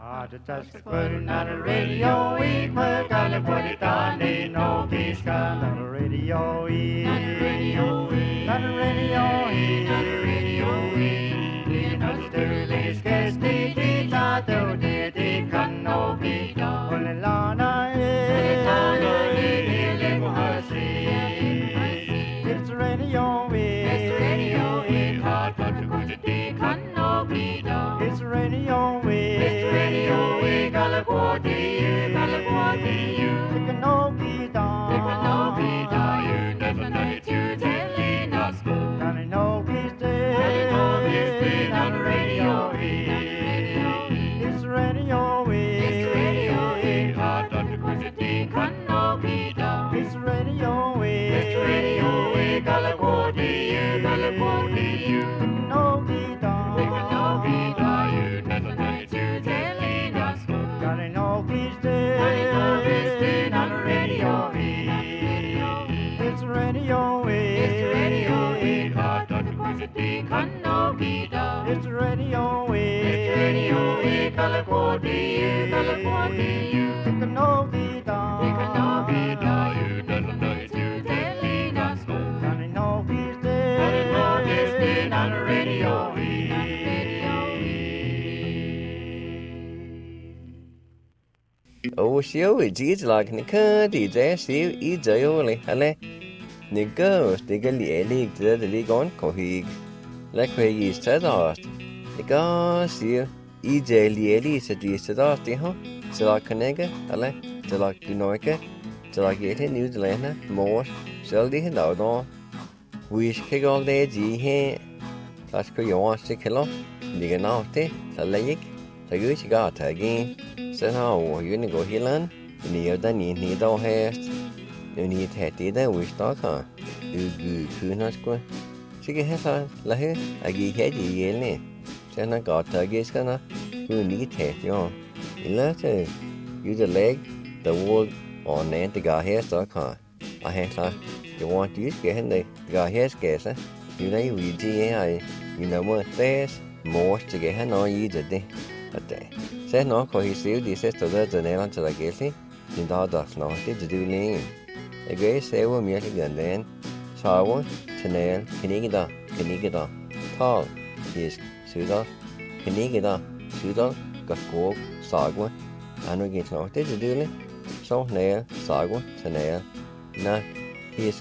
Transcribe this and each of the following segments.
Just putting on the radio, we gotta put it on the no peace gun on the radio, on the radio, on the radio, on the radio, in the sterling sketch, the tato, the can no be done. On the lana, it's the radio, it's the radio, hard to go to the can no be done. It's the radio, we gotta go to you, take a no be done, you never know it, you telling us, gotta know he's dead, on the radio, it's the radio, hard to go to the can no be done, it's the radio, we gotta go to you, no be done, you never know it, you telling us, gotta know he's dead, on the radio, it's the radio, hard to go to the can no be done, it's the radio, we gotta go to you, take a no be done, you never know it, you telling us, gotta know he's dead, on the radio. Ô xíu thì chỉ là cái cơ thì dễ xíu ý dễ rồi hả lẽ những cơ thì cái lẽ đi từ từ đi con có khi lại phải gì sẽ đó thì có xíu ý dễ lẽ đi sẽ đó thì hả sẽ là cái này cái hả lẽ sẽ là cái nói cái sẽ là cái thế New Zealand á mua sẽ đi hết đầu đó wish cái con đây gì he là cái yếu sẽ cái lo thì cái nào thế là lấy cái gửi chỉ có thời gian sẽ nàoอยู่ในกูฮิลันนี่เอาได้นี่ดาวเฮสนี่แท้ที่ได้วิสต์ค่ะคือนัดกูสิ่งที่เฮสละเฮอากีเฮจีเยลเนี่ยใช่นะก็เธอเกสกันนะคือนี่แท้ที่อ๋ออีแล้วจะอยู่จะเล็กแต่ว่าอ๋อเนี่ยที่ก็เฮสค่ะอาเฮสอยู่วันที่เกิดเห็นเลยก็เฮสเกสอยู่ในวิธีไอ้อยู่ในมือเตสมอสจะเกิดเห็นน้อยยี่จะได้แต่sẽ nó có hình xíu thì sẽ tổ chức cho nên là cho là cái gì nhưng đó đó nó thì chỉ đưa lên cái sẽ có miếng cái gần đến sau đó cho nên cái đó thao thì sự đó cái đó cái cổ sau đó anh nói cái nó thì chỉ đưa lên sau này sau đó cho nên na his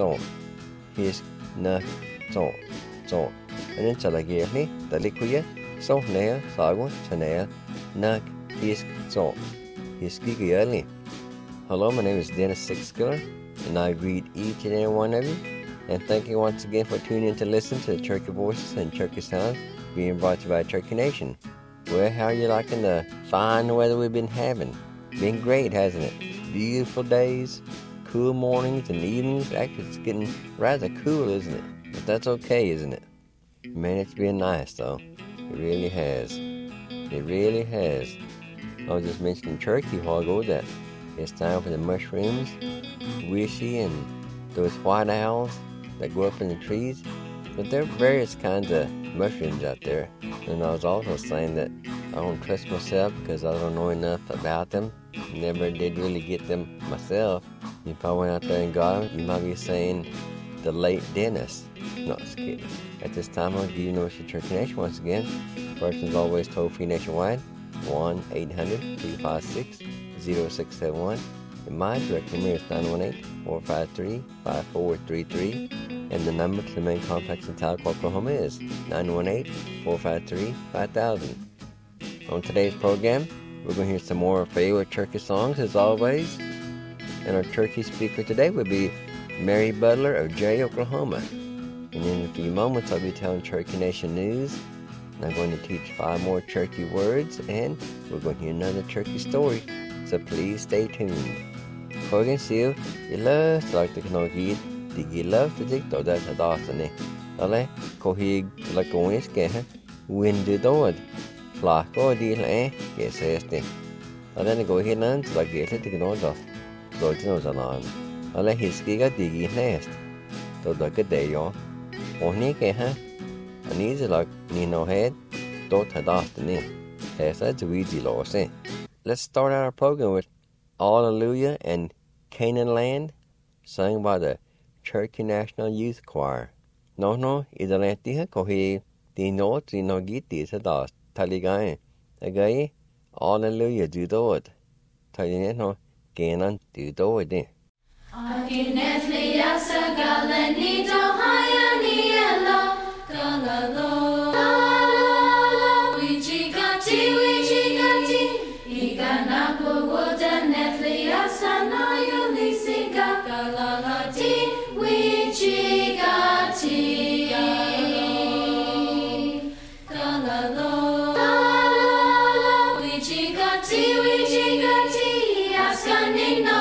na cho nên cho là cái gì tại lý cuối sau này sau đó cho nên Nak is so. Hiskigiyali. Hello, my name is Dennis Sixskiller, and I greet each and every one of you. And thank you once again for tuning in to listen to the Turkey Voices and Turkey Sounds being brought to you by Turkey Nation. Well, how are you liking the fine weather we've been having? Been great, hasn't it? Beautiful days, cool mornings and evenings. Actually, it's getting rather cool, isn't it? But that's okay, isn't it? Man, it's been nice, though. It really has. It really has. I was just mentioning turkey a while ago that it's time for the mushrooms, wishy, and those white owls that grow up in the trees. But there are various kinds of mushrooms out there. And I was also saying that I don't trust myself because I don't know enough about them. Never did really get them myself. If I went out there and got them, you might be saying the late Dennis. No, just kidding. At this time, I'll give you University Turkey Nation once again. First is always toll-free nationwide, 1-800-256-0671. And my direct number is 918-453-5433. And the number to the main complex in Tahlequah, Oklahoma is 918-453-5000. On today's program, we're going to hear some more favorite turkey songs as always. And our turkey speaker today will be Mary Butler of Jerry, Oklahoma. And in a few moments, I'll be telling Turkey Nation news. And I'm going to teach 5 more turkey words, and we're going to hear another turkey story. So please stay tuned. Kogan siêu, you love to like the knowledge, you love to dig to that at Austin. Ale, kohig like going is get wind the door. Flock or deal, get says thing. And then go here and like get it to know that. So it knows along. Ale, his giga diggy nest. So the good day, y'all. Only get and easy like Nino head, don't had Austin in. Tessa Dweezy Lawson. Let's start out our program with Hallelujah and Canaan Land, sung by the Cherokee National Youth Choir. No, idalantiha kohi dino giti sa das taligain. Again, Hallelujah dudod. Talino Canaan dudod. Akinetli yasa galeni do hayani elo galalo wichigati iganaku woda netli yasa na yuli singa galalati wichigati galalo wichigati askani no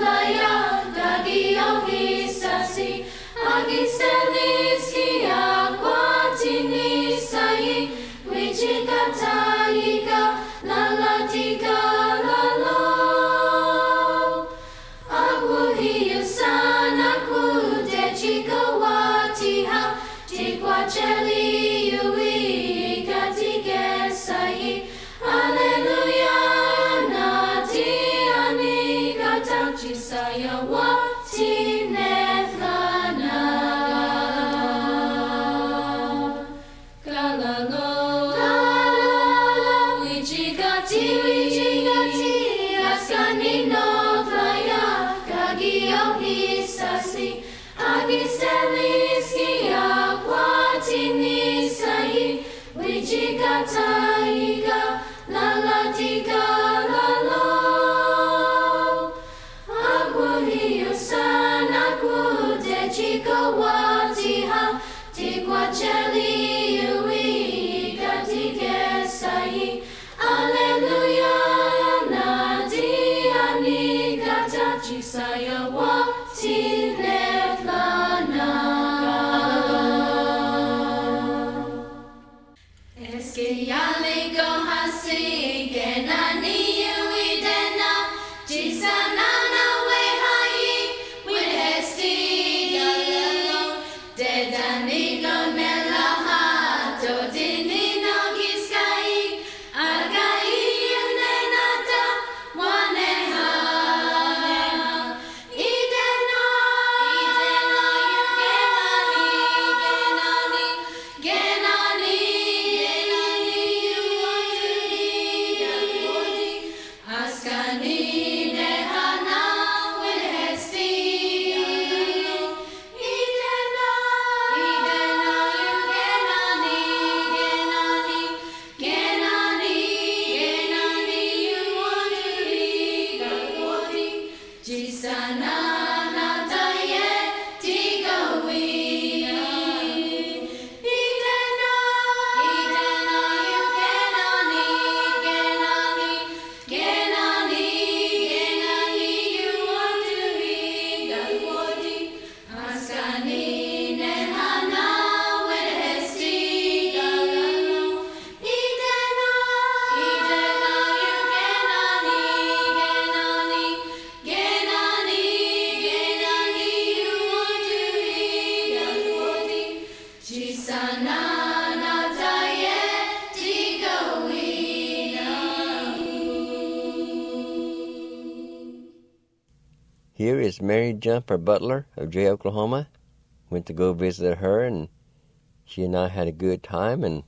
Here is Mary Jumper Butler of Jay, Oklahoma. Went to go visit her, and she and I had a good time and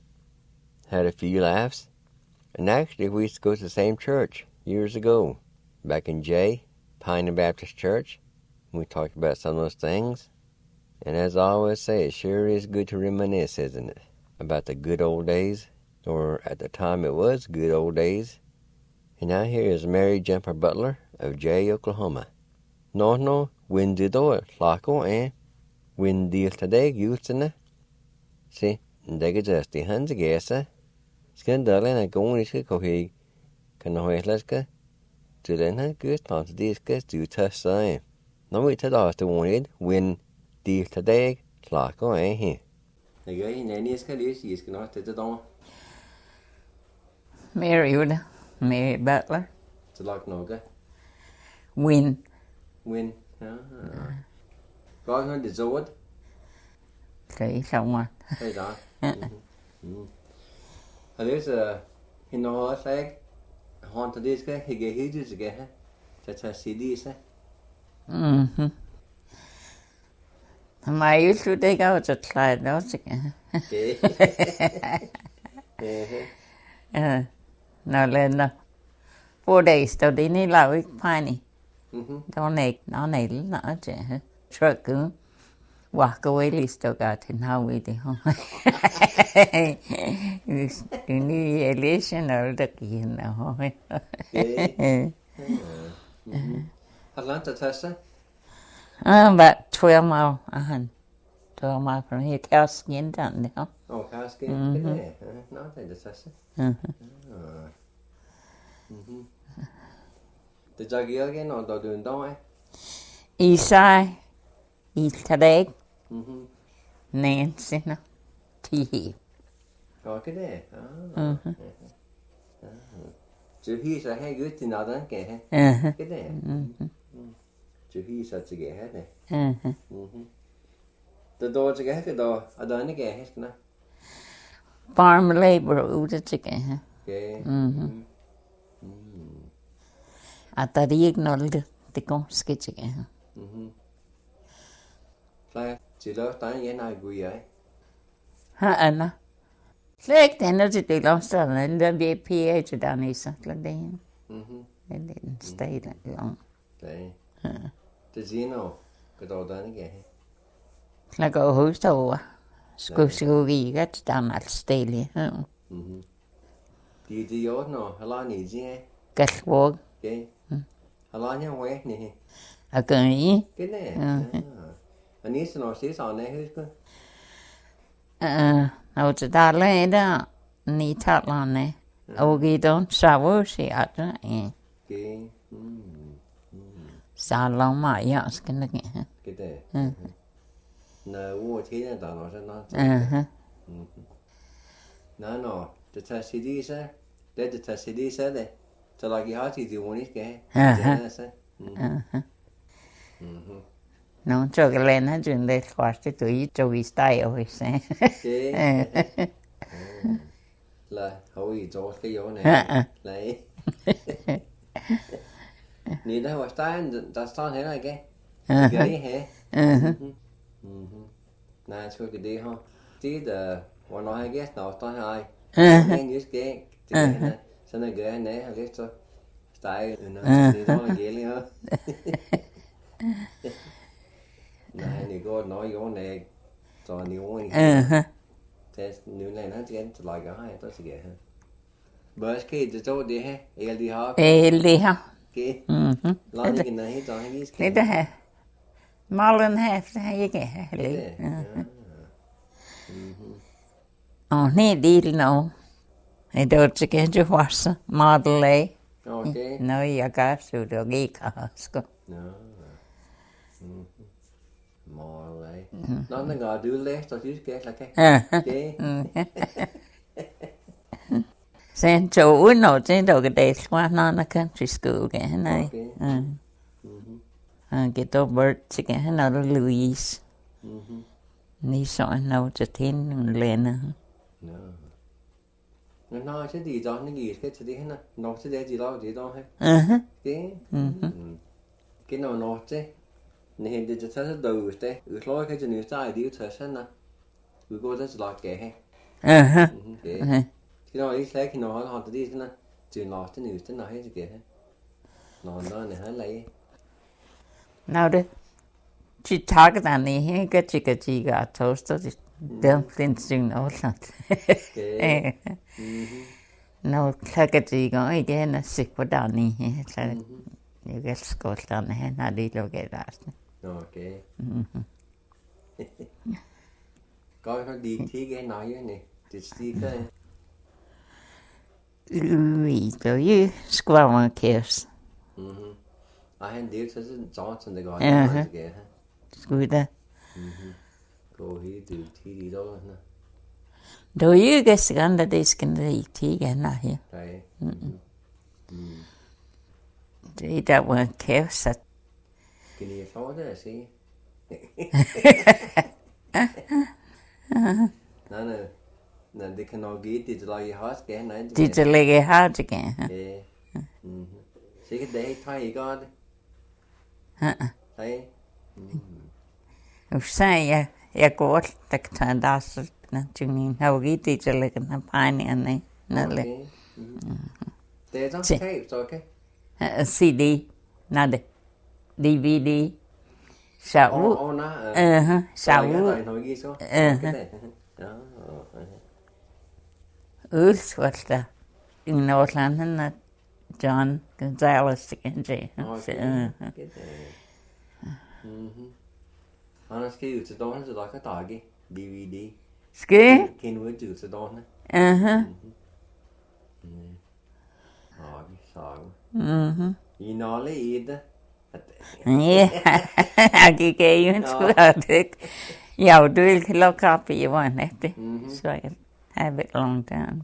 had a few laughs. And actually, we used to go to the same church years ago, back in Jay, Pioneer Baptist Church. We talked about some of those things. And as I always say, it sure is good to reminisce, isn't it? About the good old days, or at the time it was good old days. And now here is Mary Jumper Butler of Jay, Oklahoma. No, windido lako windil today gulsene. See, ndega just the hands gesa. Skandalen a goniska kohi kan hoetlaska. Tulena good tant diska to test sign. No we tada to wanted win deal today lako he. Again, any is kalis is not to the don. Mary Butler. To lock noga. Win. Có nói được rồi. Kỹ xong rồi. Đây đó. At least Hende også ikke. Hånd til det skal hække helt til gæt. Så tager CD så. My usual day goes to try those again. No, Linda. 4 days, though, they need like piney. Don't make no nail, not a truck. Walk away, still got in how we do. You need a relation or the key, you know. How long to test it? About 12 miles. 12 miles from here. Cow skin down there. Oh, casket. Yeah. No, they just test it. The jug again or do doing don't Isai, Easter Nancy, no, tea. Okay, there. So he's a hey good in other get there. So he's such a get head. The door to get the door, I don't get his now. Farm labor, udit again. Okay. At the ignored the gone sketch again. Like, chị đó tán vậy này vui vậy. Anna. Like the energy they lost and then be PH down is something then. And didn't stay that long. Đấy. The Zeno, cái đồ đó nó kìa. Like a host over. School got down at Staley. Đi yếu nó, hay là gì chứ? Get walk. Okay. Hay là nhau quét nè. Okay. Cái này. Anh ấy nó xí xò này hết cơ. Now to that later, need that on there. Okay, don't shower, she at that. Okay. So long, my yacht's gonna get her. Cái này. Nè, vô thế này tao nó sẽ nó. Nó, the test CD sẽ. Để the test CD sẽ đây. Cho lại cái hát thì muốn ít cái. No, cho cái lên hết chuyện để khỏi cái tuổi cho vi style rồi sẽ. Là hậu ý cho cái yếu này. Lấy. Nhìn thấy hoạt style, đã style thế này cái. Cái hả? Nè, cho cái đi ha. Tí là họ nói cái nào style hai. Anh như cái. Sau này cái này hay cái cho style nó đi đó là cái liền ha. Này thì có nói vô này cho nhiều người. Thế nếu này nó chỉ lại cái hai tôi sẽ ghé ha. Bớt cái từ chỗ đi ha, đi học. Đi học. Cái. Lo như cái này cho hay cái. Det här. Malen här för det här gick här. Ni deal no. I don't get you was model. Okay. No, jag kan så då gick ska. No. Mole. Nó gọi đưa lẽ cho chứ cái là cái. Sen chỗ nó trên đầu cái đấy qua nó country school cái này. Cái tổ bird cái nó là Louise. Ní sợ nó cho thiên lên. Nó sẽ đi cho nó gì cái gì hết nó sẽ để gì đó hết. Cái nó chứ. Nên thìจะ đầu thế, lối cái chuyện sai đi thật sự nè, cô rất là kẻ hay. Khi nào đi xe khi nào họ tự đi thế nè, chuyện lọt thế nào thế nào hết kẻ hay. Nó này hết lấy. Nào đấy, chị thắc cái này cái chị gà toast thì đem lên xin nó là. Nó cái chị gọi cái nó xịt vào đàn này hết, như cái Scotland này nó đi đâu cái đó. Okay. Coi nó đi thi cái nói vậy nè, đi cái. Ui, tôi squawk kids. Anh điều sẽ Johnson để gọi cái. Skuda. Cô hi từ thi đi đâu nè. Då ju cái skanda det skan det thi cái này. Đấy. Det där var kids. Cái này khó thế là gì? Nè. Nên đi khăn ghi thì lo gì hết cái này. Thì cho lấy cái hát chứ kìa. Sẽ cái đấy thay có đi. Thấy. Usai ya ko tak ta das na chuni how giti cho lấy cái pani anh này nó lấy. Thế đó cái rồi cái. CD nè đây. DVD. Sao? Sao? Swasta. In Northland na John Gonzalez again J. Annars kan ju så då så kan ta DVD. Ska? Kan vi ju så då. I Norge i det. Yeah. Agi ke yun squadik. Yeah, do a kilo copy you want it. So I have it long time.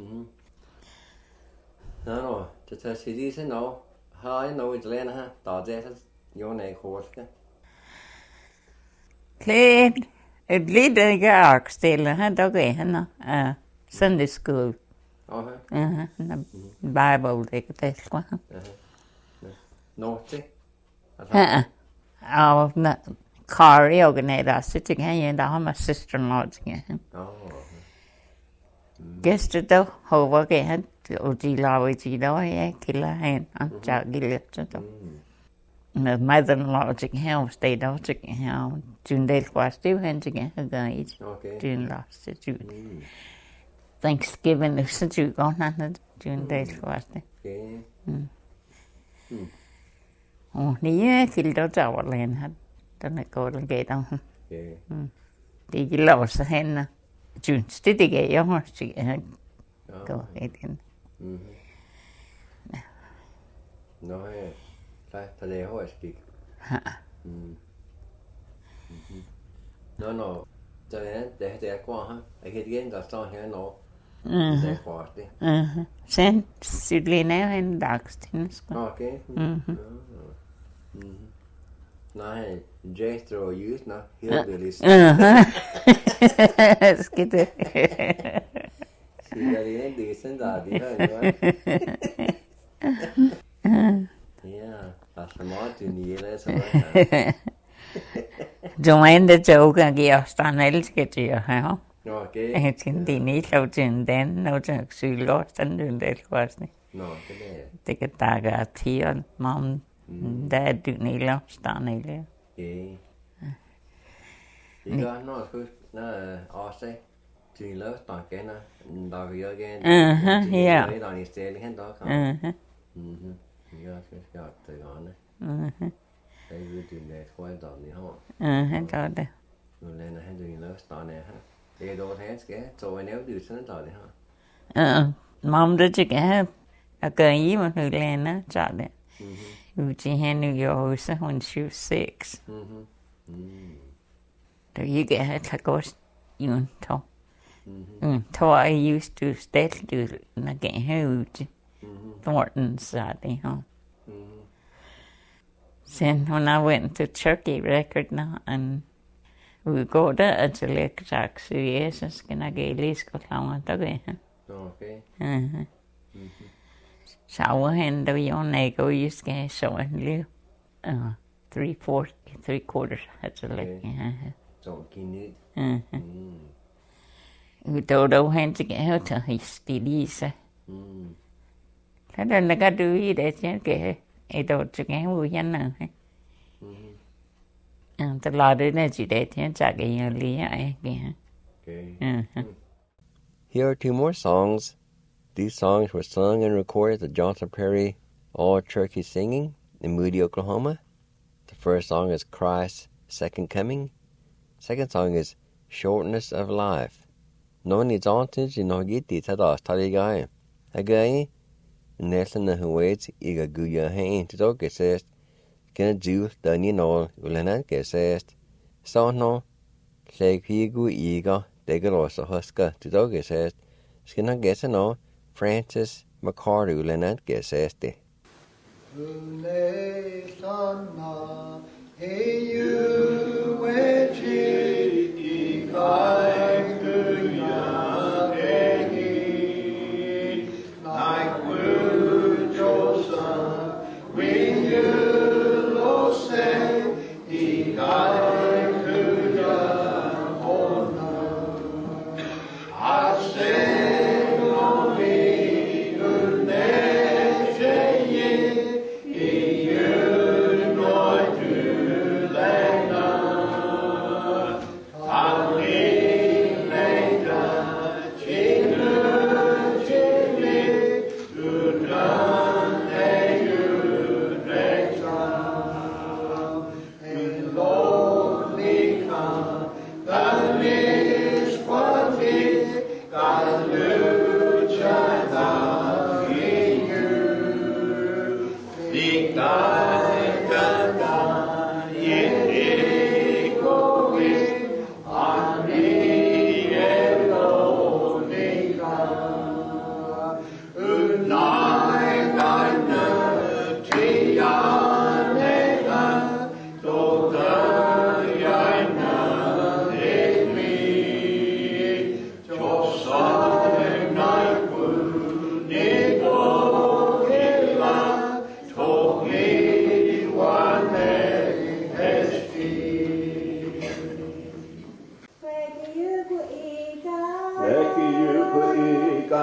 No, just as it is no. How I know it's Lena ha. Da det your name horska. Clean. It lead the gark still, dog Sunday school. Bible they could take one. Naughty. Oh, no. Car organizer sitting here and my sister-in-law again. Guess to do over again. Oji Lawi Gino, killer hand, and Jack Gillett. My mother-in-law again stayed out again. June Dale was still hands again, her guide. June last June. Thanksgiving is since you gone on June Dale was there. Oh, yeah, killed out our land had done a go and get on. Did you lose the hen? June steady get your horse again. Go ahead in. No, today horse speak. No. They qua ha. I get again the song here no. They horse. Sen Sydney now and Daxton. Okay. Nej, Jethro used na hillbillies. Skidder. See that in decent that yeah, that's the Martin years. Join the joke and give Stan Elske to your house. Okay. It's in the niche of Jin then, no joke, she lost and doing that was. No, take a tag at here, Mom. Dad do need to stand there. Yeah. You got no good. No, I say. Do you love that again? Dog you again. Yeah. You don't need to stay in dog. You got to go on. They would do that quite down the hall. Got it. Well, then I had to love stand there. They don't have to so I never do something. Mom did you get a girl even who Lena shot it. She had New York when she was 6. So you get her to go you know. So I used to stay to get huge. Thornton's Saturday, Then when I went to Turkey record now and we go there to Lake Jack, so yes, it's gonna get Liz go down to go. Okay. Sau hen đâu vô này cô used to so and live 3/4 that's like so keen it đâu hen to get out to his studies thế nên là cái đuôi để chứ cái đâu cho cái vui nhanh nào từ lò đến này chỉ để chứ chắc cái lý ấy kìa. Here are two more songs. These songs were sung and recorded at the Johnson Prairie All-Turkey Singing in Moody, Oklahoma. The first song is Christ's Second Coming. Second song is Shortness of Life. No ni Johnson in Hogiti Tadas Taligai. Again, Nelson the Huwaits Iga Guya Hain to dog says, Can a Jew done you know, Ulana says, So no, Shake Higu Iga, Degarosa Huska to dog says, Skinna guess no. Francis McCarty Leonard guess este. Hey, you,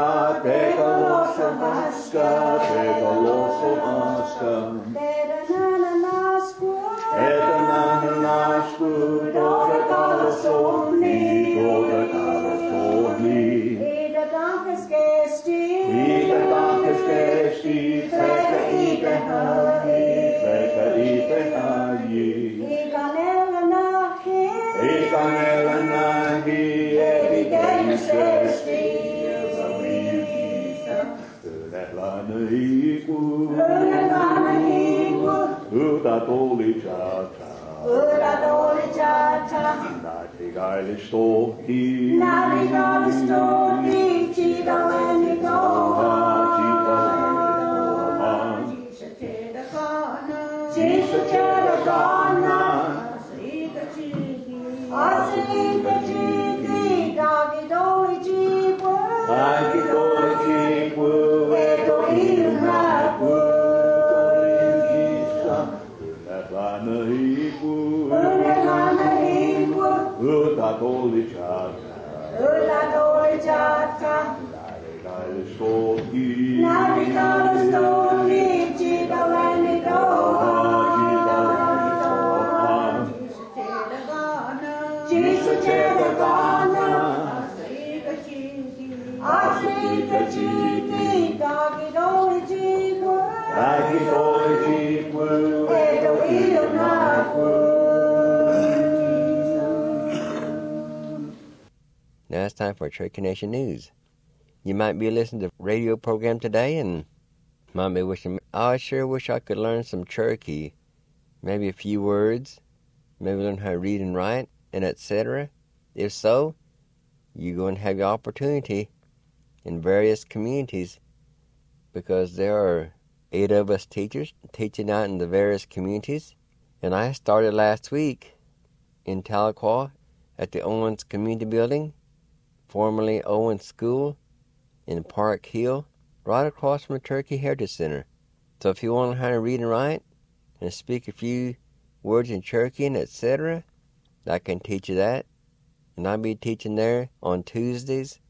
Now it's time for Cherokee Nation News. You might be listening to the radio program today and might be wishing, I sure wish I could learn some Cherokee. Maybe a few words, maybe learn how to read and write, and etc. If so, you're going to have the opportunity in various communities because there are 8 of us teachers teaching out in the various communities. And I started last week in Tahlequah at the Owens Community Building, formerly Owens School in Park Hill, right across from the Cherokee Heritage Center. So if you want to learn how to read and write and speak a few words in Cherokee and etc., I can teach you that. And I'll be teaching there on Tuesdays,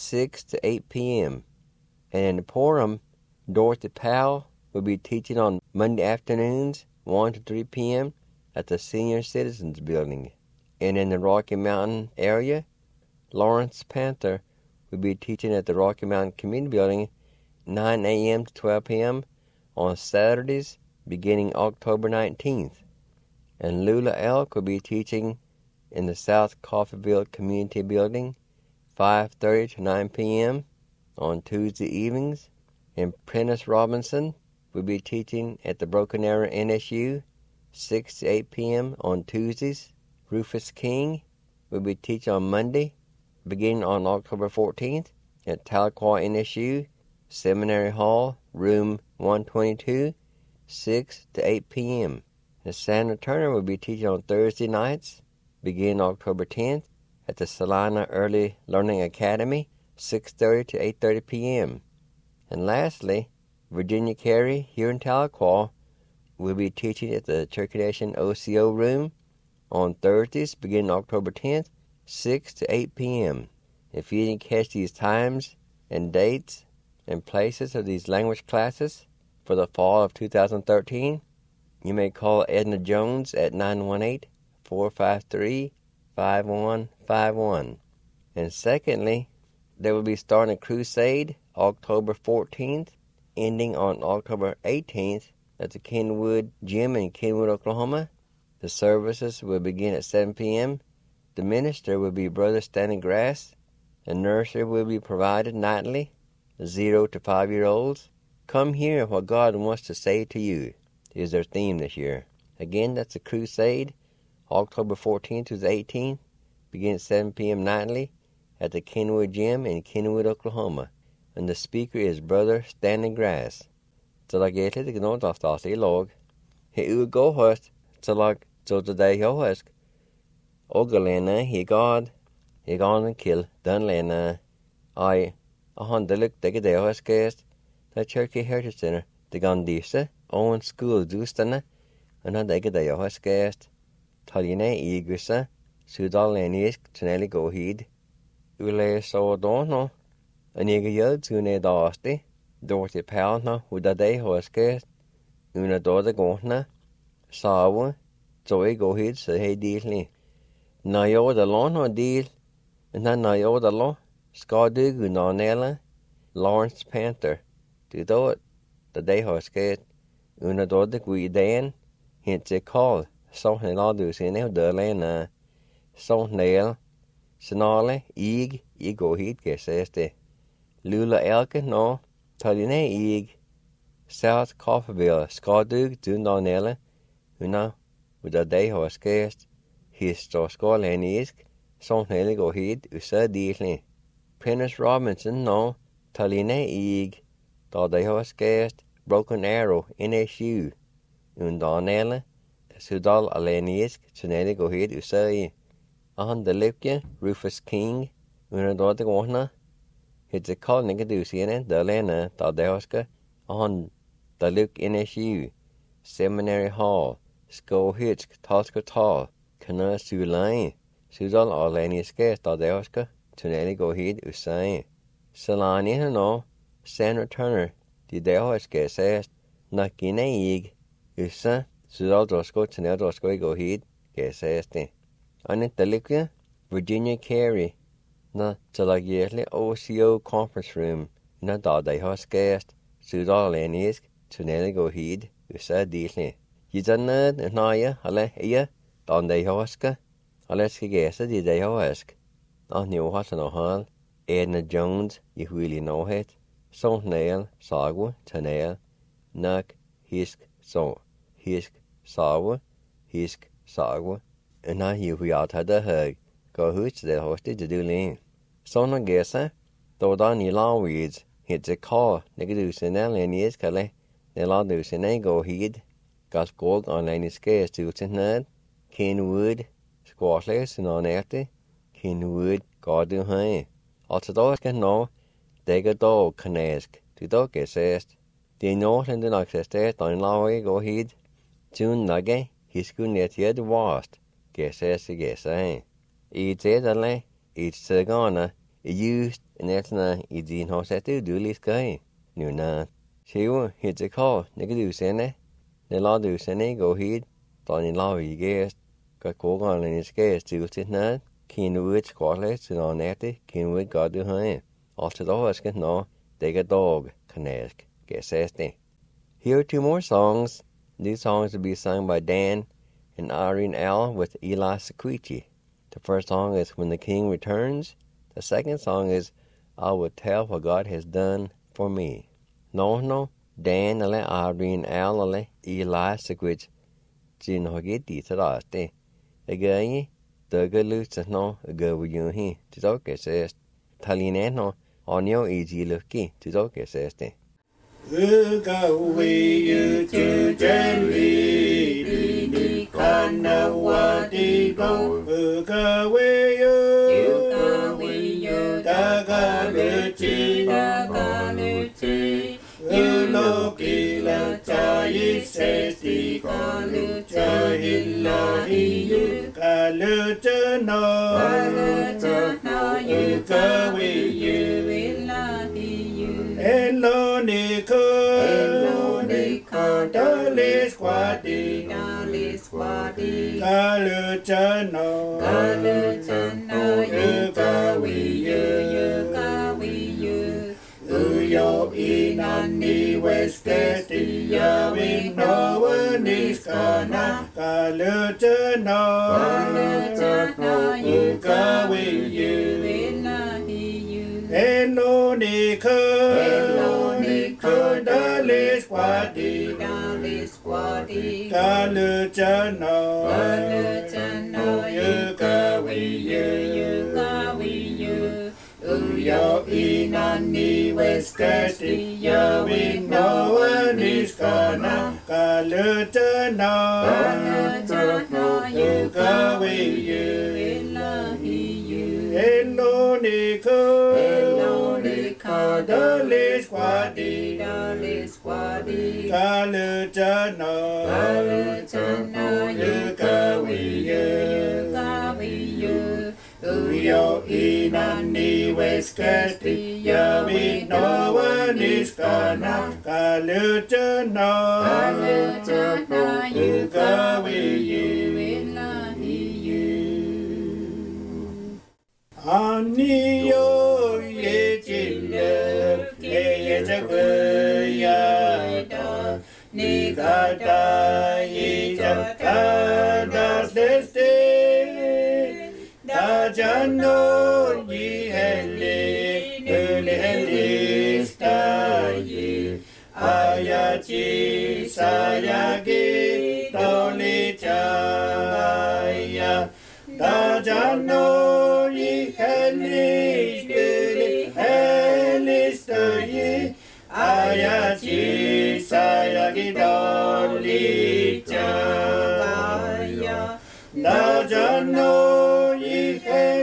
6 to 8 p.m. And in the Porum, Dorothy Powell will be teaching on Monday afternoons, 1 to 3 p.m. at the Senior Citizens Building. And in the Rocky Mountain area, Lawrence Panther will be teaching at the Rocky Mountain Community Building 9 a.m. to 12 p.m. on Saturdays beginning October 19th. And Lula Elk will be teaching in the South Coffeyville Community Building 5:30 to 9 p.m. on Tuesday evenings. And Prentice Robinson will be teaching at the Broken Arrow NSU 6 to 8 p.m. on Tuesdays. Rufus King will be teaching on Monday beginning on October 14th at Tahlequah NSU, Seminary Hall, room 122, 6 to 8 p.m. And Sandra Turner will be teaching on Thursday nights, beginning October 10th, at the Salina Early Learning Academy, 6:30 to 8:30 p.m. And lastly, Virginia Carey, here in Tahlequah, will be teaching at the Cherokee Nation OCO room on Thursdays, beginning October 10th, 6 to 8 p.m. If you didn't catch these times and dates and places of these language classes for the fall of 2013, you may call Edna Jones at 918-453-5151. And secondly, they will be starting a crusade October 14th, ending on October 18th at the Kenwood Gym in Kenwood, Oklahoma. The services will begin at 7 p.m. The minister will be Brother Stanley Grass. A nursery will be provided nightly, 0 to 5-year-olds. Come hear what God wants to say to you is their theme this year. Again, that's a crusade, October 14th to the 18th, begin at 7 p.m. nightly at the Kenwood Gym in Kenwood, Oklahoma. And the speaker is Brother Stanley Grass. Så la get litt gnått av stas I låg. He ugo høst, så la så til deg høst. Ogalena, he God, he gone and kill, done lena. I, a handelig, deg det høst gæst. The Cherokee Heritage Center, the Gandisa, Owen School Dustana, and a deg det høst gæst. Taljene Igusa, Sudal Lenisk, Tunelli Gohid. Ule så dono. En jeg gjør til en dårlig, dårlig pærner, hvor der dag har sket, under dårlig gårdene, sove, så jeg går hit, så jeg deler. Når jeg gjør det lån og del, når jeg gjør det lån, skal du under næle, Lawrence Panther. Det er da dag har sket, under dårlig god ideen, hent til kald, så han lader du sin af dørlæne, så næle, snarle, jeg går hit, kan sæs det. Lula ærke, nå, tager din af, jeg. Sært kaffebær, skal du under næle, under da dag har sket, hist og skål henisk, så han går hit, usæ deling. Prentice Robinson, nå, tager din af, jeg. Da dag har sket, Broken Arrow, NSU, under næle, Sudal alenisk, tunelle går hit, usæ. Han der lykke, Rufus King, under dårlig gårdene, hitte kald nikkedusene, der lene, der derske, han der lykke NSU, Seminary Hall, Skohitsk, Talskatal, Kana Sulai, Sudal aleniske, der derske, tunelle går hit, usæ. Salani nå, Sandra Turner, de derske sæst, nakine ig, usæ, Sudal dorsko, tunelle dorsko går hit, gæsæste. Annette Lykke, Virginia Carey, na talagierle OCO Conference Room, na da de har skæst, Sudal alenisk, tunelle går hit, usæ deling. Jitanad, naja, alle eja, dan de har ske, alle skal gæse de har ske. Og nu har han hal, Edna Jones, i huili nåhet, så næl, sagu, tanæl, nak, hisk, så, hisk, sagu, en har hiuhiat hadde høg, gå hus det hoste det du lin. Sånne gæse, da dan i lavids, hitte kall, nikkedusen aleniskale, neladusen gå hid, gas gog anlenis skæst utin ned, Kenwood, skårslæs og nærte, Kenwood går du høj. Altså da skal nå, dækker dog kanæsk, det dog gæsest. Det er Norrland nok sæstet, og en lavig går hid, tun nage, hisku netjed vast, gæsest. I tædale, i tsegana, just netna i din hosette du liskaj. Nu na. Sivu hitte kall, nikkedusene, neladusene gå hid, da ni lavig gæst, godt gågården i skæst utit ned, Kenwood skårlæs til noget nætte, Kenwood gør du høj. Og til dog skal nå, dækker dog, kanæsk, gæsæste. Here are 2 more songs. These songs will be sung by Dan and Irene L. with Eli Sequici. The first song is When the King Returns. The second song is I Will Tell What God Has Done for Me. No, Dan eller Irene L. eller Eli Sequici. Til når jeg dit til det. Jeg gør I, døgge lyst nå, gør vi jo her. Til dog gæsæst. Talina nå, og jo i de lykke. Til dog gæsæst. yo inani weskesti yo we no one is gonna kalutana uga we you ani yo ye chile ye chakya da ni gata ye chakya deste da jano ye hele sta ye ayachi sayagi tole chaya da jano ye hele sta ye ayachi sayagi tole chaya da jano ye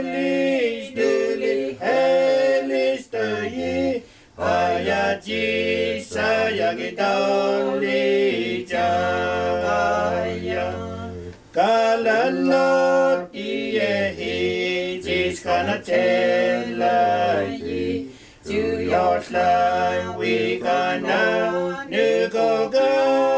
hele sta ye ayachi sayagi tole chaya kalalot ye is gonna tell ye to your slime we gonna nugoga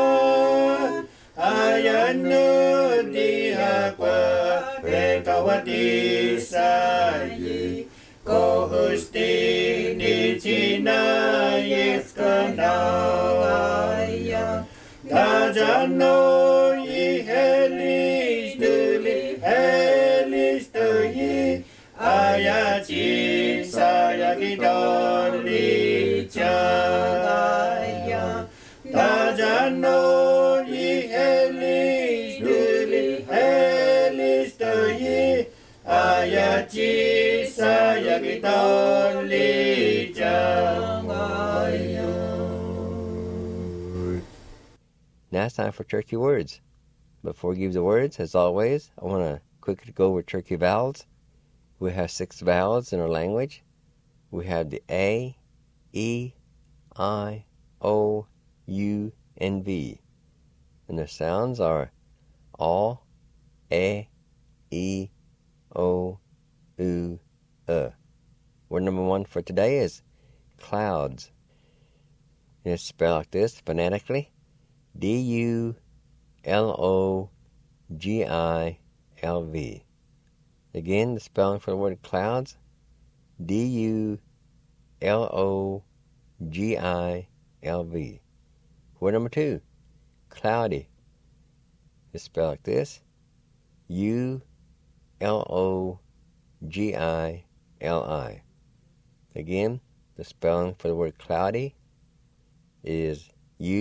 ayanu di aqua rekawati sayi ko husti ni china yes gonna da jano ye helis to ye ayachi sayagi doli chaya da jano ye helis to ye ayachi sayagi doli chaya. Now it's time for Turkey words. Before we give the words, as always, I want to quickly go over Turkey vowels. We have 6 vowels in our language. We have the A, E, I, O, U, and V. And the sounds are A, E, O, U, Word number 1 for today is clouds. And it's spelled like this phonetically. D-U-L-O-G-I-L-V. Again, the spelling for the word clouds. D-U-L-O-G-I-L-V. Word number 2, cloudy. It's spelled like this. U-L-O-G-I-L-I. Again, the spelling for the word cloudy is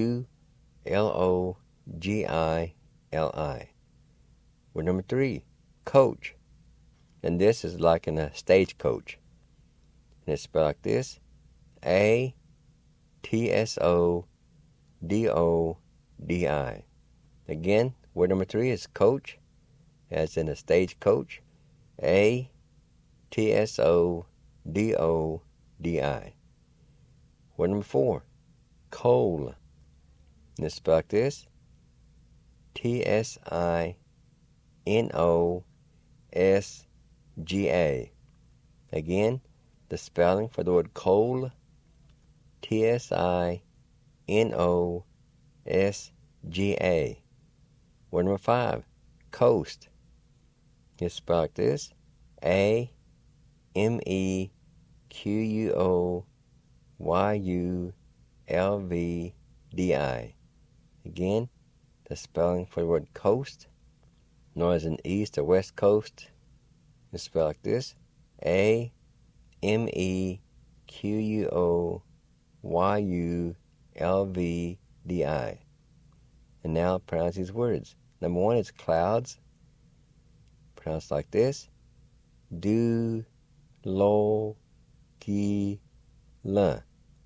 U-L-O-G-I-L-I. Word number 3, coach. And this is like in a stagecoach. And it's spelled like this. A-T-S-O-D-O-D-I. Again, word number 3 is coach, as in a stagecoach. A-T-S-O-D-O-D-I. Word number 4, coal. And it's spelled like this. T-S-I-N-O-S-G-A. Again, the spelling for the word coal. T-S-I-N-O-S-G-A. Word number 5, coast. It's spelled like this. A-M-E-Q-U-O-Y-U-L-V-D-I. Again, the spelling for the word coast, known as an east or west coast, is spelled like this. A-M-E-Q-U-O-Y-U-L-V-D-I. And now pronounce these words. Number 1 is clouds. Pronounced like this. Du-lo-gi-la.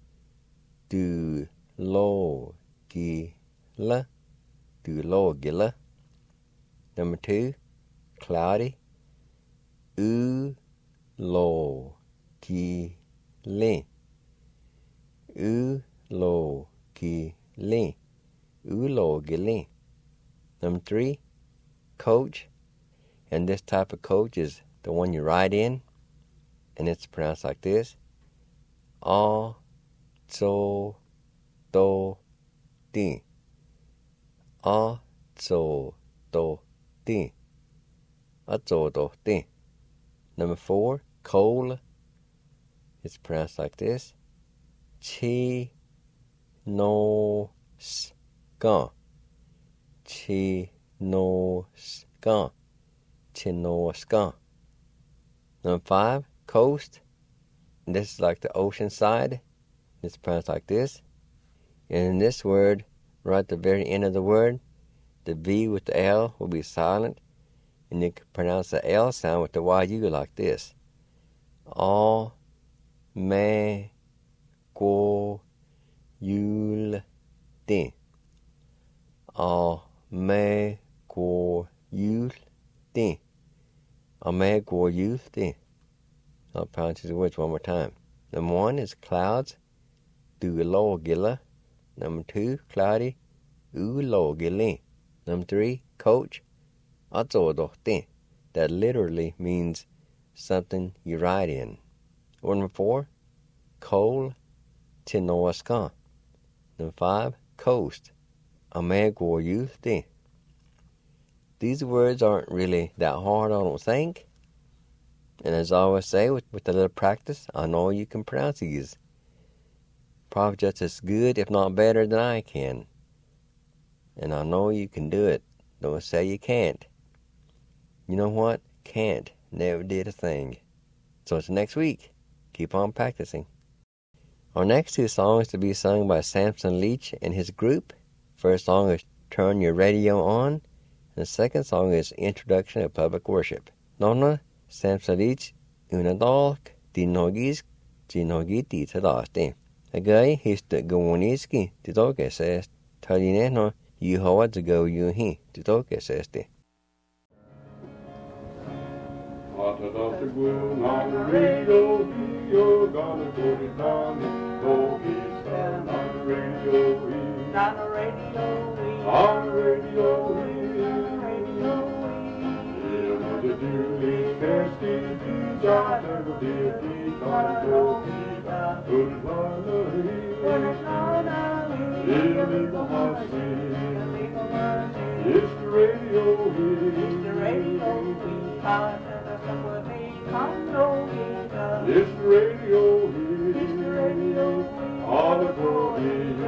Du-lo-gi-la. Du-lo-gi-la. Number 2, cloudy. U-lo-gi-li. U-lo-gi-li. U-lo-gi-li. Number 3, coach. And this type of coach is the one you ride in. and it's pronounced like this. A, zo, do, di. A, zo, do, di. A, zo, do, di. Number 4, coal. It's pronounced like this. Chi, no, ska. Chi, no, ska. Chinoska. Number 5, coast. And this is like the ocean side. It's pronounced like this. And in this word, right at the very end of the word, the V with the L will be silent. And you can pronounce the L sound with the YU like this. All, me, go, yul, di. All, me, go, yul, di. All, me, go, yul, di. I'll pronounce these words one more time. Number 1 is clouds, du-lo-gilla. Number 2, cloudy, u-lo-gilli. Number 3, coach, atzo-do-ti. That literally means something you ride in. Or number 4, coal, chinoaska. Number 5, coast, ame-go-yu-ti. These words aren't really that hard, I don't think. And as I always say, with a little practice, I know you can pronounce these. Probably just as good, if not better, than I can. And I know you can do it. Don't say you can't. You know what? Can't. Never did a thing. So it's next week. Keep on practicing. Our next 2 songs to be sung by Samson Leach and his group. First song is Turn Your Radio On. And the second song is Introduction of Public Worship. Nonna, Samson Leach, Unadalk, Dinogis, Ginogiti Tadasti. A guy, he's the Gawoniski, Tidoke says, Talineno, you how to go, you he, Tidoke says. On the radio, you're gonna go to town. Don't be stand on the radio, on the radio, on the radio, you know the Julie Kirsty, John, never did he gonna go, good Lord, it's the radio, it's the radio, it's the radio, it's the radio, all the glory,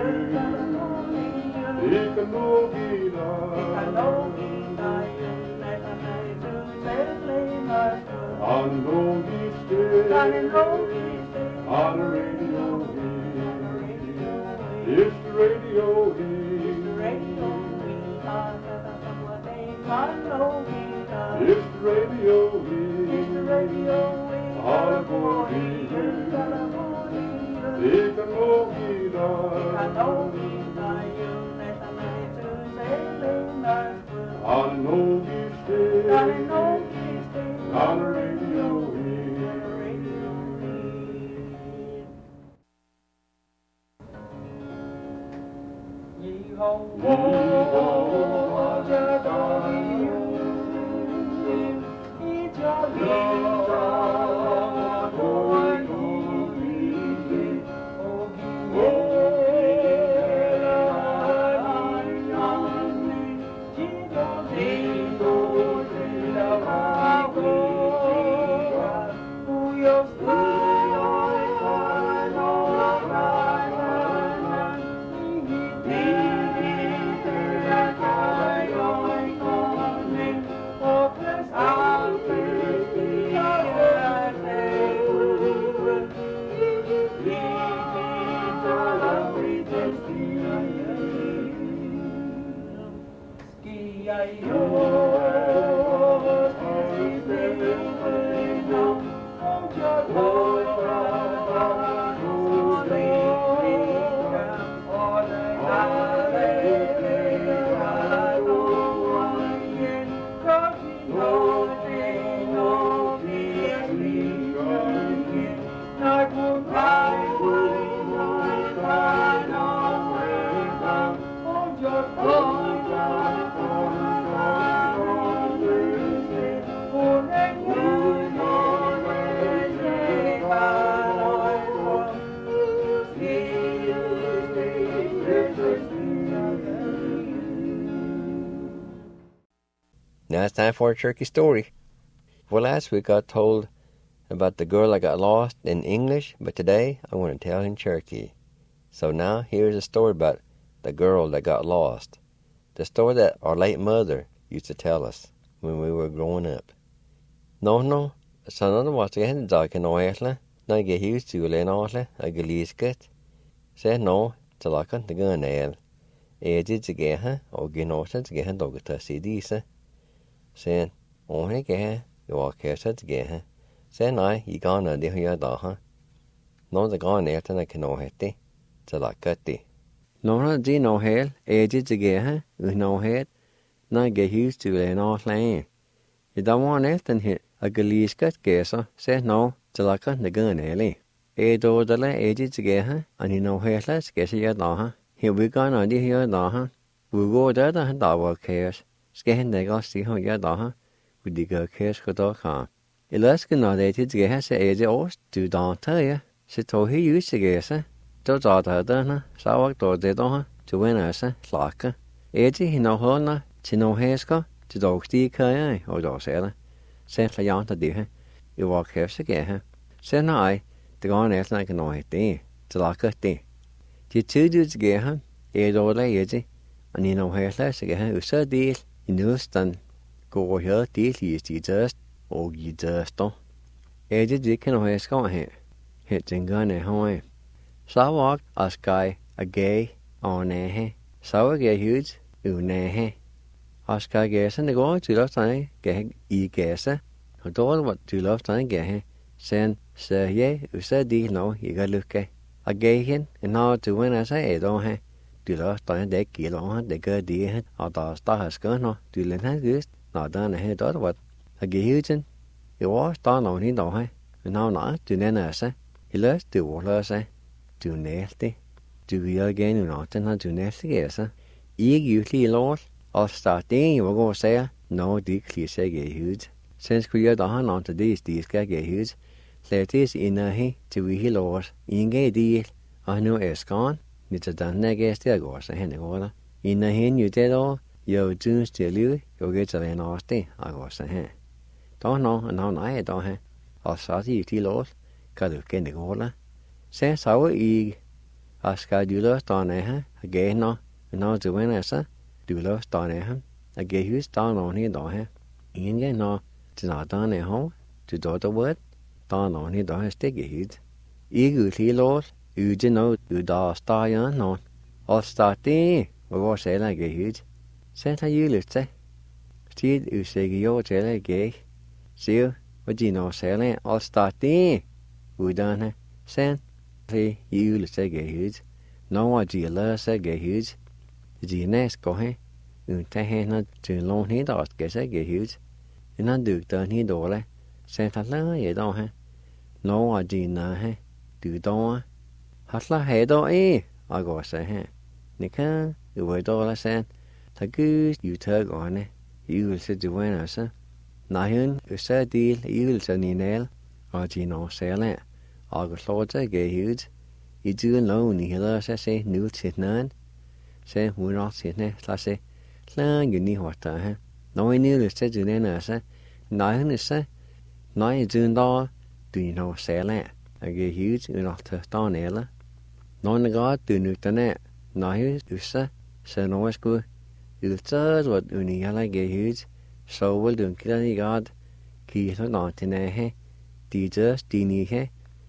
it can no be done, on no be still, on the radio, it's the radio, it's the radio, it's the radio, all the glory, it can no be done, on no be still, on the radio, Now it's time for a Cherokee story. Well, last week I told about the girl that got lost in English, but today I want to tell in Cherokee. So now here's a story about the girl that got lost. The story that our late mother used to tell us when we were growing up. No, sanada was the end of the noisle, no get used to the noisle, a galisket. Say no, to like on the gun nail. Did to get her, or get noted to get her dog to see these. Saying, only get her, you walk here to get her. Say I, you gonna do your dog. No, the gun nail and I can know it, to like it. No, do no hair, did to get her, with no head, no get used to the noisle. You don't want anything here. A galisket guesser, say no, to like on the gun nail. Do the lay to get her, and you know hairless guess your dog. Here we gonna do your dog. We go there and dog cares. Scan they got see how your dog with the girl cares for dog car. It lets go not to get her say the old to don't tell you. She told he used to guess her. To daughter done, so I thought they don't to win us, like her. He no horner, to no hairska, to dog the car, or dog sailor. Sent la yanta de her. You walk here to get her. Send I, the gone else like a noise day, to like a day. The two dudes get her, all lay and you know hairless to get her, who said deal, you know, stand. Go here, deal, you just, or you just don't. Did can no hair score here. Hit and gun at home. So I walked a sky, a gay, on a so I get huge, nehe. A sky gas and the go to love time, get gas. A door what to love time get her. Send, sir, ye, who said deal no, you got look at. A gay hin, and now to win as I don't have. Do love time they kill on the good dear, or the star has gone, no, do let her good, not done ahead or what. A gay huge, you was done on him, don't have. And now not to then say. He loves to water say. To nasty. Do you again not and to nasty yes, usually lord, or starting you will go say, no, dick, say gay huge. Since we are done on to these guy gay huge. Let is in a he to we lord, in gay deal. I know it's gone, it's a done against the goes a hen order. In a hen you did all, you do still you get a nasty, I was a hen. Don't know, and now I don't have. Or sorry, you lord, got to get the order. Says our egg. Ask I do love down there, again no, and now to win us, do love down there. I gave you down on here, don't have. In get no, to not done at home, to do the word, down on here, don't have stick it. Eagerly, Lord, you didn't know you da star yon no. Or start there, we was say like a huge. Sent a you lift, Steed, you say your tail gay. See, what you know, sailing, or start there. We done, sent. You will say gay huge. No one dealer say gay huge. The next go he. You take him to long he does get a gay huge. And I do turn he door. Sent a la ye don't he. No one dinner he. Do don't. Hustler head or I go say he. Nika, you were dollar sent. The goose you tug on it. You will say the winner, sir. Nahun, you say deal, you will say nail. Or Gino say August Lord say gay huge. You do alone, you hear say, new sit none. Say, we're not sitting there, say, Lang, you need what I have. No, I knew this said you then, say, Nine is say, Nine is doing all, do you know, say that? I get huge, you're not to down ella. No, the God, do new to net. Nine is say, no, it's good. You third what you need, I get huge. So will do, kill God. Keep it not in a he. Do just, do need he.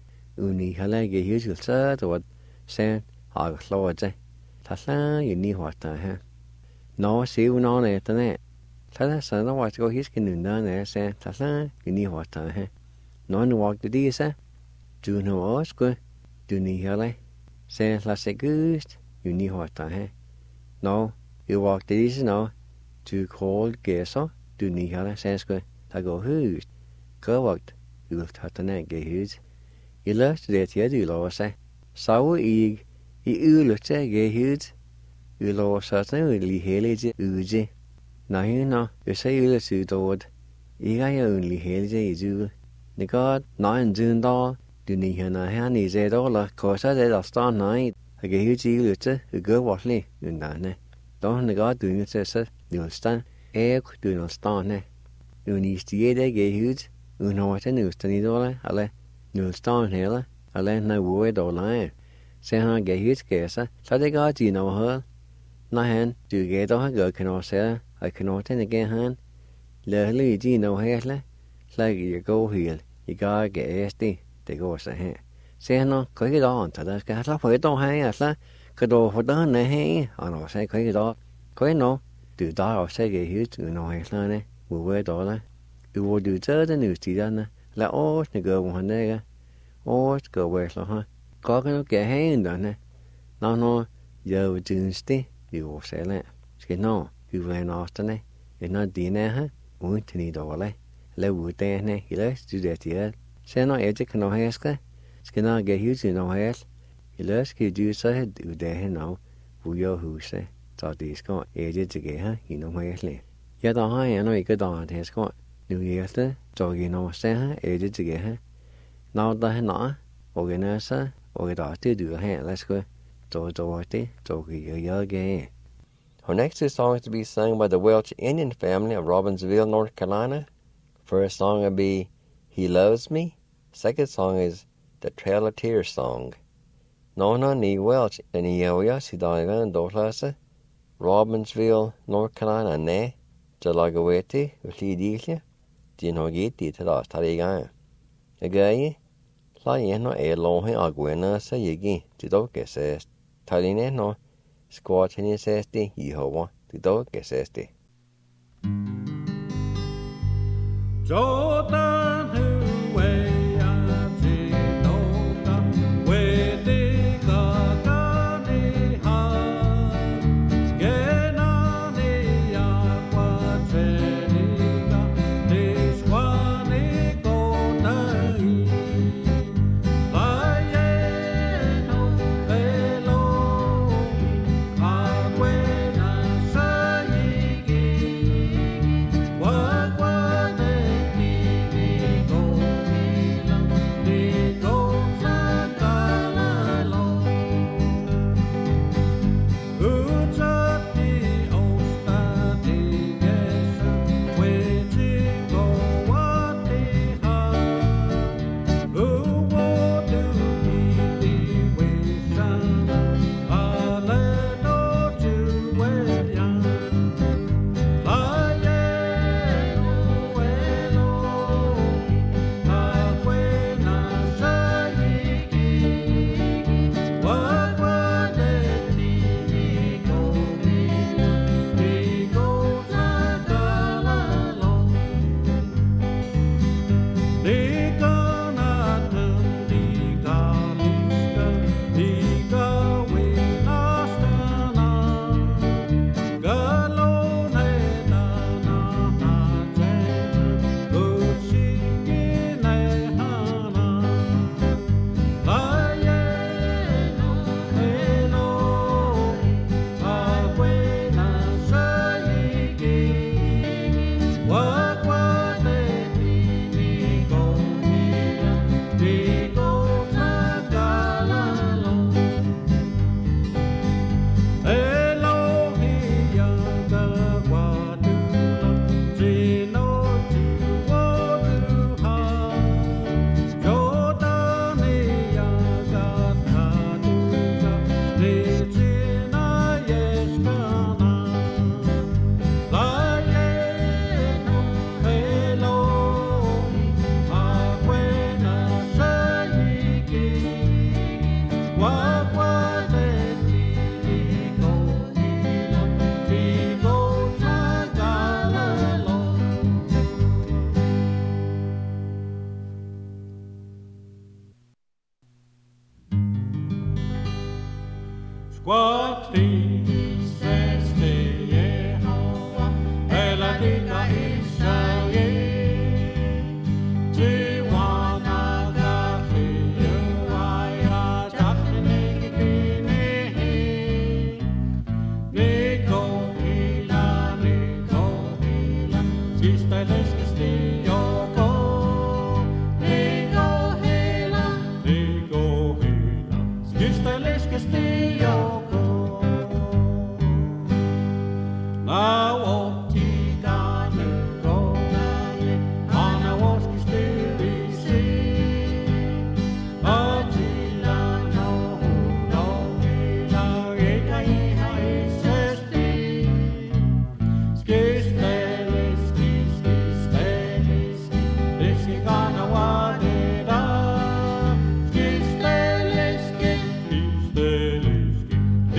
Uni hale ge huge third what sen August Lord say. Tasla, you need what I have. No, see you on it, and it. Tell us, I know what go his can do none there, say, Tasla, you need what I have. None walk the deer, say. Do no good. Do need hale. Say, let's say goose, you need what I have. No, you walk the deer, no. Too cold, guess so. Do need hale, says good. I go who's. Go walked. You looked at the neck, get huge. You looked at the other law, say. So egg, you looked at gay huge. You law certainly hailed uji. Now you know, you say you look to dord. You got only hailed you. The God, nine June doll. Do need her na hand is a dollar, cause I did a star night. I gave you to you, you go whatly, you know. Don't the God do you say, sir, you'll stand. du no stane. Unistiede gehud, unhorte nustanidole, alle nulstan hele, alle na woe dolai. Se han gehud skesa, så det går dino hol. Na han, du gedo ha go kan se, I kan orten again han. Le dino hele, slag you go heel, you ga gesti, det går så her. Se no, ko ge don, ta der skal ha på do ha så, ko do for don ne he, ano se ko ge do. Ko no, du da og se gehud, no hele ne, woe dolai. Du du tør den utstiderne, la os ne gå han der. Os gå vel så ha. Gå kan du ge hen derne. No, jo dunste, jo selv. Skal nå, du vil næsterne. En dine ha, uden ni dårlig. La uddanne hele studere. Se når jeg kan nå hæske. Skal nå ge hus nå hæs. Hele skal du så uddanne nå. Hvor jo huset. Så det skal jeg til ge her i nå hæsle. Ja, der har jeg nå ikke der det skal. Nu hjerte, så jeg nå se her, jeg til ge her. Når der er nå, og jeg nå så, og der det du her, lad os gå. Our next two songs to be sung by the Welch Indian family of Robbinsville, North Carolina. First song will be He Loves Me. Second song is the Trail of Tears song. Nona ni Welch and Iowa Sidagan Dotlasa, Robbinsville, North Carolina ne, Jalagaweti, Ulidilia, Dinogiti Tadas Tarigan. Again, Lion or long agwena say ye to dog says, Taline no, squat in his sesti, Yehovah, the dog sesti. Jordan who way I where they got the heart, Skenani aqua treliga, this one go nai.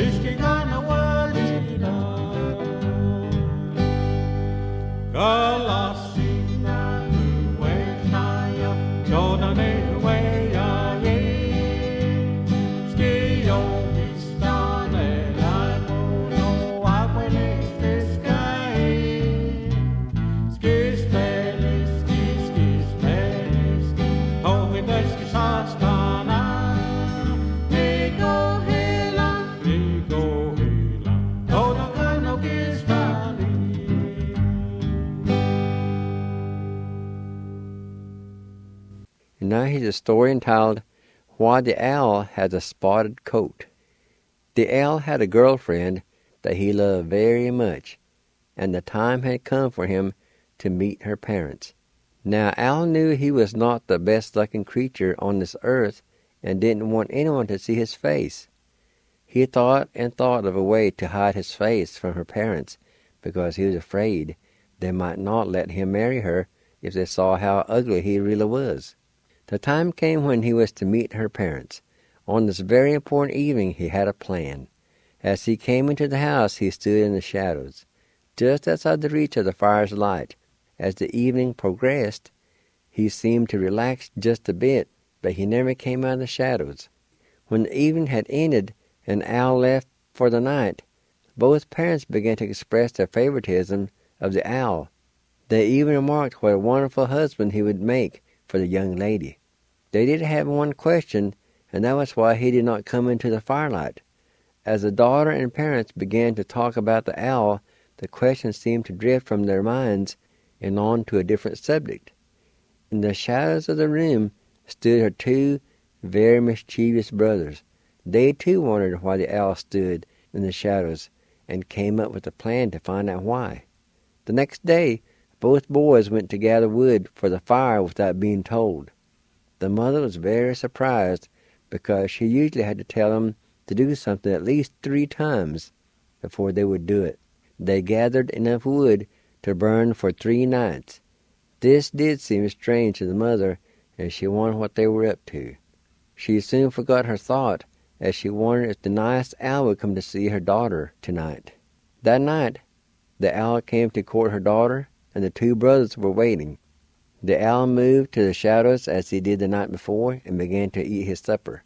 And now here's a story entitled, Why the Owl Has a Spotted Coat. The owl had a girlfriend that he loved very much, and the time had come for him to meet her parents. Now Owl knew he was not the best-looking creature on this earth and didn't want anyone to see his face. He thought and thought of a way to hide his face from her parents because he was afraid they might not let him marry her if they saw how ugly he really was. The time came when he was to meet her parents. On this very important evening he had a plan. As he came into the house he stood in the shadows, just outside the reach of the fire's light. As the evening progressed, he seemed to relax just a bit, but he never came out of the shadows. When the evening had ended and Owl left for the night, both parents began to express their favoritism of the owl. They even remarked what a wonderful husband he would make for the young lady. They did have one question, and that was why he did not come into the firelight. As the daughter and parents began to talk about the owl, the question seemed to drift from their minds and on to a different subject. In the shadows of the room stood her two very mischievous brothers. They too wondered why the owl stood in the shadows and came up with a plan to find out why. The next day, both boys went to gather wood for the fire without being told. The mother was very surprised because she usually had to tell them to do something at least 3 times before they would do it. They gathered enough wood to burn for 3 nights. This did seem strange to the mother, and she wondered what they were up to. She soon forgot her thought as she wondered if the nice owl would come to see her daughter tonight. That night, the owl came to court her daughter, and the 2 brothers were waiting. The owl moved to the shadows as he did the night before and began to eat his supper.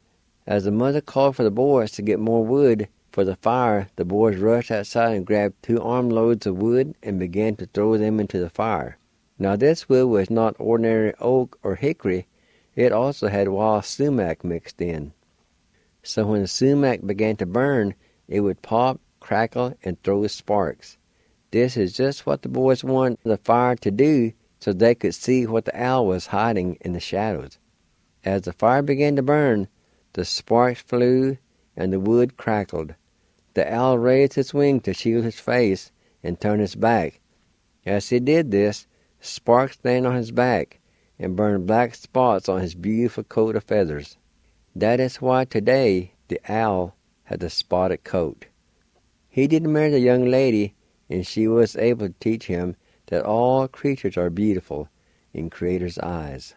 As the mother called for the boys to get more wood for the fire, the boys rushed outside and grabbed 2 armloads of wood and began to throw them into the fire. Now this wood was not ordinary oak or hickory. It also had wild sumac mixed in. So when the sumac began to burn, it would pop, crackle, and throw sparks. This is just what the boys wanted the fire to do so they could see what the owl was hiding in the shadows. As the fire began to burn, the sparks flew and the wood crackled. The owl raised his wing to shield his face and turned his back. As he did this, sparks landed on his back and burned black spots on his beautiful coat of feathers. That is why today the owl had a spotted coat. He did marry the young lady, and she was able to teach him that all creatures are beautiful in Creator's eyes.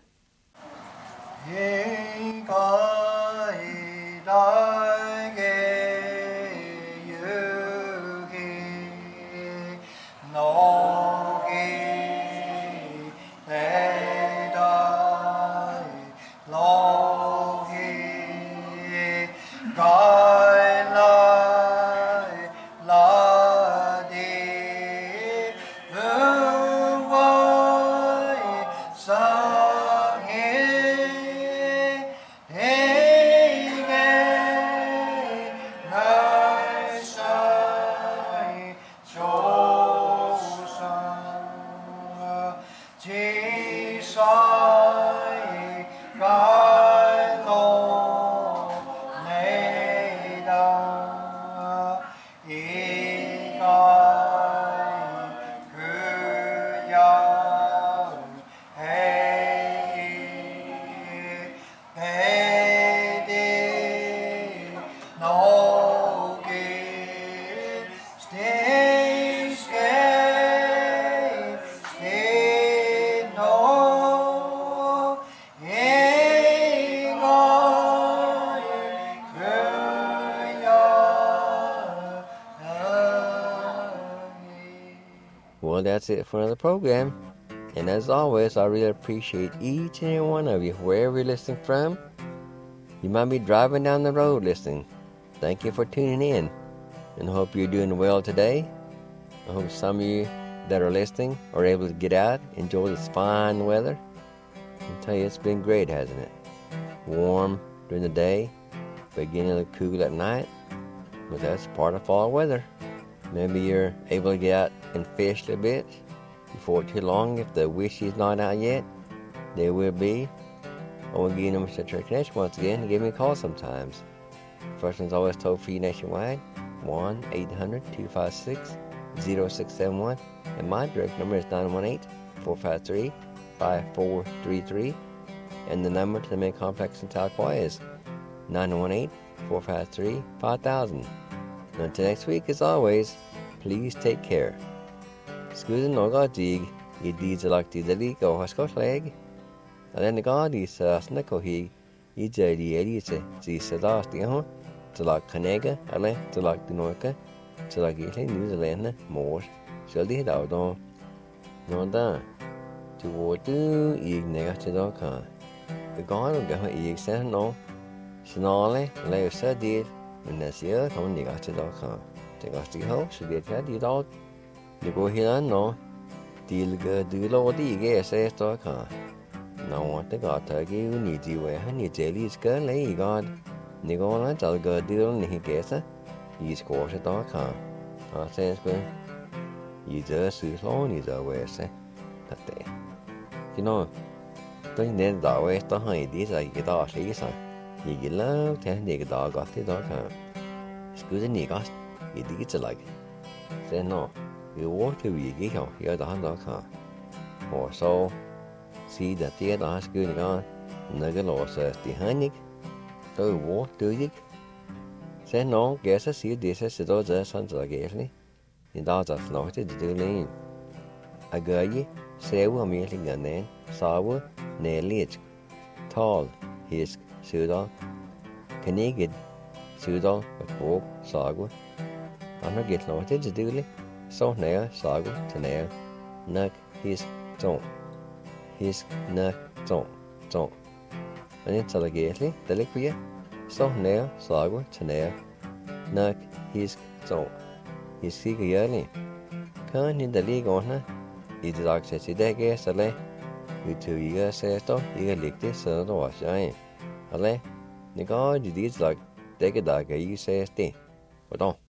Well, that's it for another program. And as always, I really appreciate each and every one of you, wherever you're listening from. You might be driving down the road listening. Thank you for tuning in, and I hope you're doing well today. I hope some of you that are listening are able to get out, enjoy this fine weather. I tell you, it's been great, hasn't it? Warm during the day, beginning to cool at night, but that's part of fall weather. Maybe you're able to get out and fish a bit before too long. If the wishy's not out yet, they will be. I want to give you number to Trade Connection once again. Give me a call sometimes. First one's always toll free nationwide, 1-800-256-0671. And my direct number is 918-453-5433. And the number to the main complex in Tahlequah is 918-453-5000. Until next week, as always, please take care. Scusa noga dig, I dizalak dizali go haskotleg. And the god is snakohi, I jelly elise, zisadastion, Talak Kanega, Ale, Talak Dinoka, Talak New Zealand, more, shall the Dowdon. No da. To what do you negative doka? The god will go egg send no. Snarly, lay a sad deed. When that's year, come negative doka. Take us the house, should be a cat, you dog. You go here and no. Deal good, do low the gas, says doka. Now what the god turkey, you need you wear, and you jelly's girl, lay god. Nicola tell good deal in his guess. You squash it all car. I says good. You just see long is always say that day. You know, don't need the way to hide this. I get off Lisa. You get love, tell the dog got the dog car. Excuse me, got you did it like. Say no, you walk to be get on your dog car. Or so, see that the other good gone. Nugget lost the honey. Tôi vô tư dịch sẽ nó ghé sẽ xíu đi sẽ đó giờ sẵn giờ ghé đi thì đó giờ nó sẽ đi lên à gửi gì sẽ vô mình lên gần nè sao vô nè liệt tall his sự đó cái này cái sự đó cái bộ sao vô anh nó ghét nó sẽ đi lên sau nè sao vô thế nè nấc his nấc trông anh sẽ là ghé đi để lấy cái so nè sao quá thế nè nấc his trông his cái gì nè cái này để lấy con ha ít ra sẽ chỉ để cái sao lấy YouTube 이거 세서 이거 릭데 서도 왔어요. 알레 내가 지디 작 되게 다게 이 세스티. 보통